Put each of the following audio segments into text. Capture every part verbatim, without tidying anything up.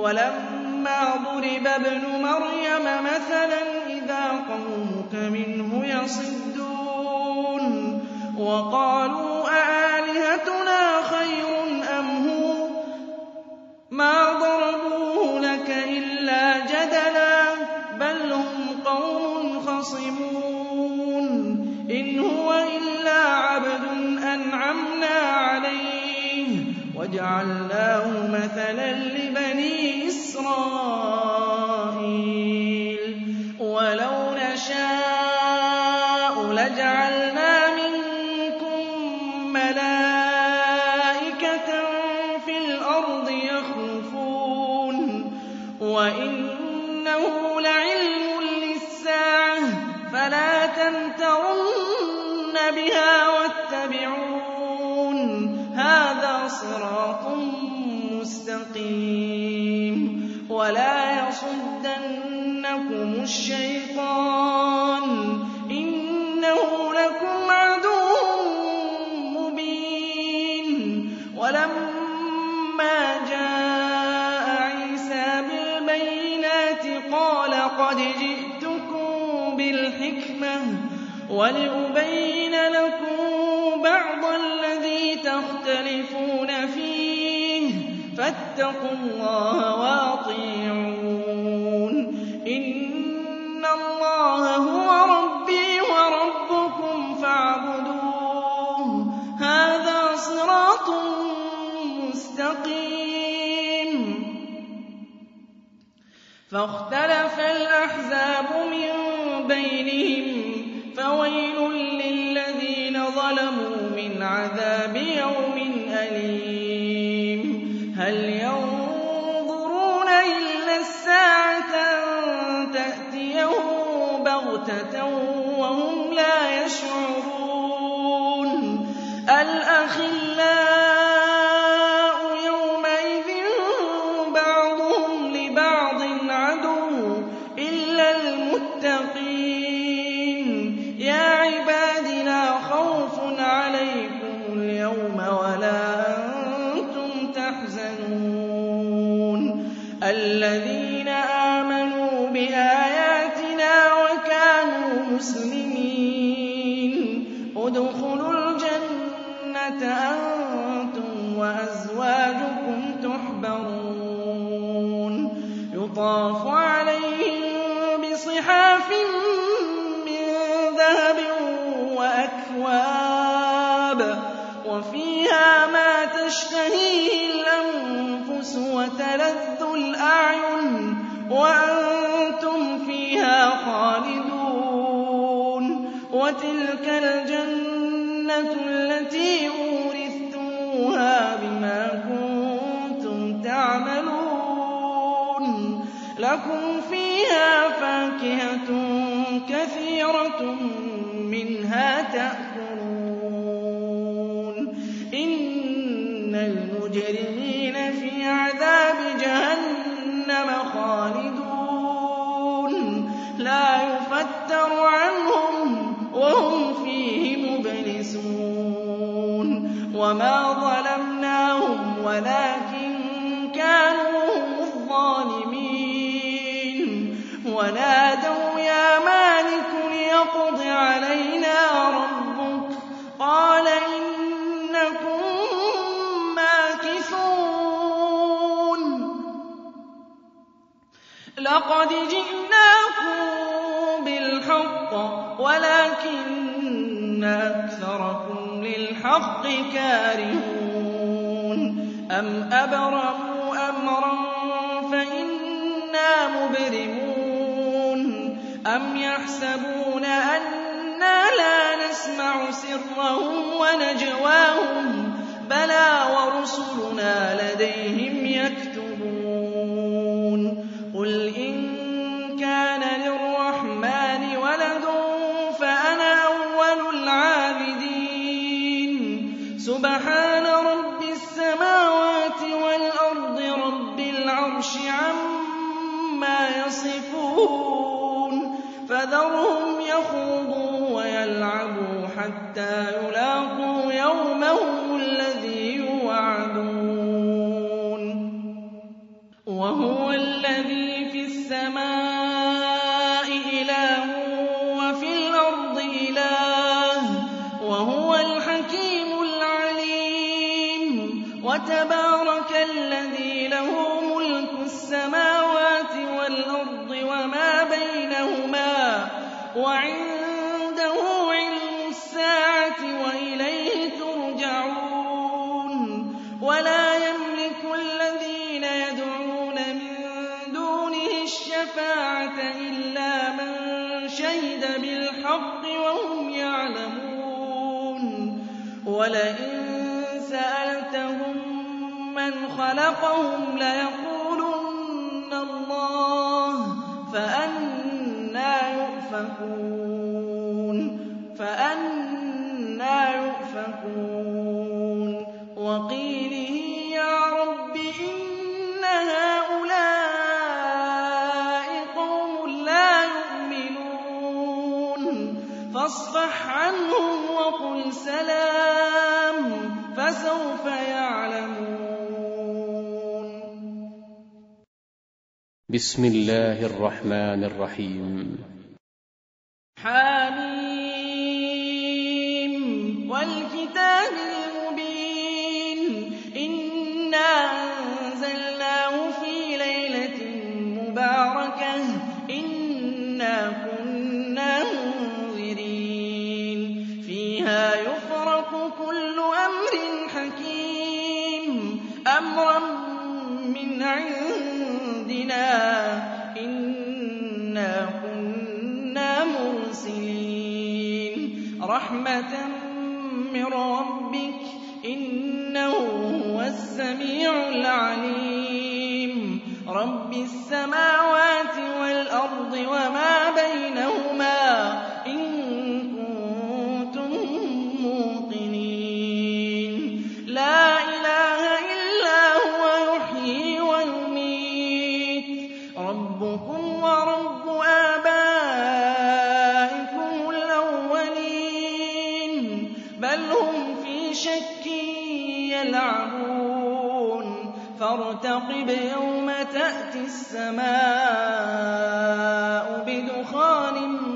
وَلَمَّا ضُرِبَ ابْنُ مَرْيَمَ مَثَلًا إِذَا قَوْمُكَ مِنْهُ يَصِدُّونَ وَقَالُوا أَآلِهَتُنَا خَيْرٌ أَمْ هُوَ مَا ضَرَبُوهُ لَكَ إِلَّا جَدَلًا بَلْ هُمْ قَوْمٌ خَصِمُونَ إِنْ هُوَ إِلَّا عَبْدٌ أَنْعَمْنَا عَلَيْهِ وَجَعَلْنَاهُ مَثَلًا لِّبَنِي إِسْرَائِيلَ وَلَوْ نَشَاءُ لَجَعَلْنَا مِنكُم مَّلَائِكَةً فِي الْأَرْضِ يَخْلُفُونَ وَإِنَّهُ لَعِلْمٌ لِّلسَّاعَةِ فَلَا تَمْتَرُنَّ بِهَا وَاتَّبِعُونِ هَٰذَا صِرَاطٌ مُّسْتَقِيمٌ وَلَا يَصُدَّنَّكُمُ الشَّيْطَانُ إِنَّهُ لَكُمْ عَدُوٌّ مُّبِينٌ وَلَمَّا جَاءَ عِيسَىٰ بِالْبَيِّنَاتِ قَالَ قَدْ جِئْتُكُم بِالْحِكْمَةِ وَلِأُبَيِّنَ لَكُم بَعْضَ الَّذِي تَخْتَلِفُونَ فِيهِ فَاتَّقُوا اللَّهَ وَأَطِيعُونِ إِنَّ اللَّهَ هُوَ رَبِّي وَرَبُّكُمْ فَاعْبُدُوهُ هَٰذَا صِرَاطٌ مُّسْتَقِيمٌ فَاخْتَلَفَ الْأَحْزَابُ مِن بَيْنِهِمْ فَوَيْلٌ لِّلَّذِينَ ظَلَمُوا مِنْ عَذَابِ يَوْمٍ أَلِيمٍ هَلْ يَنظُرُونَ إِلَّا السَّاعَةَ أَن تَأْتِيَهُم بَغْتَةً وَهُمْ لَا يَشْعُرُونَ الْأَخِلَّاءُ يَوْمَئِذٍ بَعْضُهُمْ لِبَعْضٍ عَدُوٌّ إِلَّا الْمُتَّقِينَ يَا عِبَادِ لَا خَوْفٌ عَلَيْكُمُ الْيَوْمَ وَلَا أَنتُمْ تَحْزَنُونَ الَّذِينَ آمَنُوا بِآيَاتِنَا وَكَانُوا مُسْلِمِينَ ادْخُلُوا الْجَنَّةَ أَنتُمْ وَأَزْوَاجُكُمْ تُحْبَرُونَ يُطَافُ عَلَيْهِم بِصِحَافٍ مِّن ذَهَبٍ وَأَكْوَابٍ وَفِيهَا مَا تَشْتَهِيهِ الْأَنفُسُ وَتَلَذُّ الْأَعْيُنُ وَأَنتُمْ فِيهَا خَالِدُونَ وَتِلْكَ الْجَنَّةُ الَّتِي أُورِثْتُمُوهَا بِمَا كُنتُمْ تَعْمَلُونَ لَكُمْ فِيهَا فَاكِهَةٌ كَثِيرَةٌ مِّنْهَا تَأْكُلُونَ إِنَّ الْمُجْرِمِينَ فِي عَذَابِ جَهَنَّمَ خَالِدُونَ لَا يُفَتَّرُ عَنْهُمْ وَهُمْ فِيهِ مُبْلِسُونَ وَمَا ظَلَمْنَاهُمْ وَلَٰكِن كَانُوا هُمُ الظَّالِمِينَ وَنَادَوْا يَا مَالِكُ لِيَقْضِ عَلَيْنَا رَبُّكَ قَالَ إِنَّكُم مَّاكِثُونَ لَقَدْ جِئْنَاكُم بِالْحَقِّ وَلَٰكِنَّ أَكْثَرَكُمْ لِلْحَقِّ كَارِهُونَ أَمْ أَبْرَمُوا أَمْرًا فَإِنَّا مُبْرِمُونَ أَمْ يَحْسَبُونَ أَنَّا لَا نَسْمَعُ سِرَّهُمْ وَنَجْوَاهُم بَلَىٰ وَرُسُلُنَا لَدَيْهِمْ يَكْتُبُونَ قُلْ إِن كَانَ لِلرَّحْمَٰنِ وَلَدٌ فَأَنَا أَوَّلُ الْعَابِدِينَ سُبْحَانَ رَبِّ السَّمَاوَاتِ وَالْأَرْضِ رَبِّ الْعَرْشِ عَمَّا يَصِفُونَ فَذَرْهُمْ يَخُوضُوا وَيَلْعَبُوا حَتَّىٰ يُلَاقُوا يَوْمَهُمُ الَّذِي يُوعَدُونَ وهو الذي في السماء إله وفي الأرض إله وهو الحكيم العليم وتبارك الذي له ملك السماوات والأرض وما بينهما وعنده علم الساعة وإليه ترجعون ولا يملك الذين يدعون من دونه الشفاعة إلا من شهد بالحق وهم يعلمون ولئن سألتهم من خلقهم ليقولن الله فأنى يؤفكون فأنى يؤفكون وقيله يا رب إن هؤلاء قوم لا يؤمنون فاصفح عنهم وقل سلام فسوف يعلمون. بسم الله الرحمن الرحيم. حميم والكتاب المبين إنا أنزلناه في ليلة مباركة إنا كنا منذرين فيها يفرق كل أمر حكيم أمرا من عندنا إنا كنا مرسلين رحمة من ربك إنه هو السميع العليم رب السماوات والأرض وما بينهما إن كنتم موقنين لا إله إلا هو يحيي ويميت ربكم ورب آبائكم الأولين بل هم في شك يلعبون فارتقب يوم تأتي السماء بدخان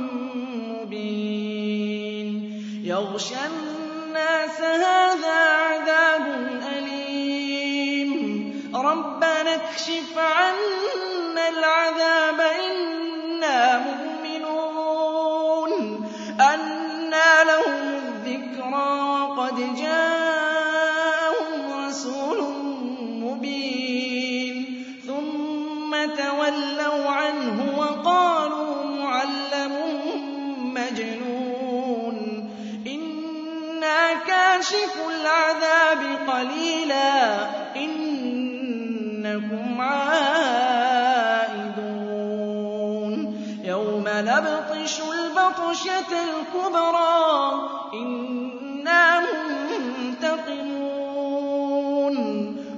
مبين يغشى الناس هذا عذاب أليم ربنا اكشف عنا العذاب إنا مؤمنون أنى لهم الذكرى وقد جاءهم رسول مبين ثم تولوا عنه وقالوا معلم مجنون إنا كاشف العذاب قليلا إنكم عائدون يوم نبطش البطشة الكبرى إنا منتقمون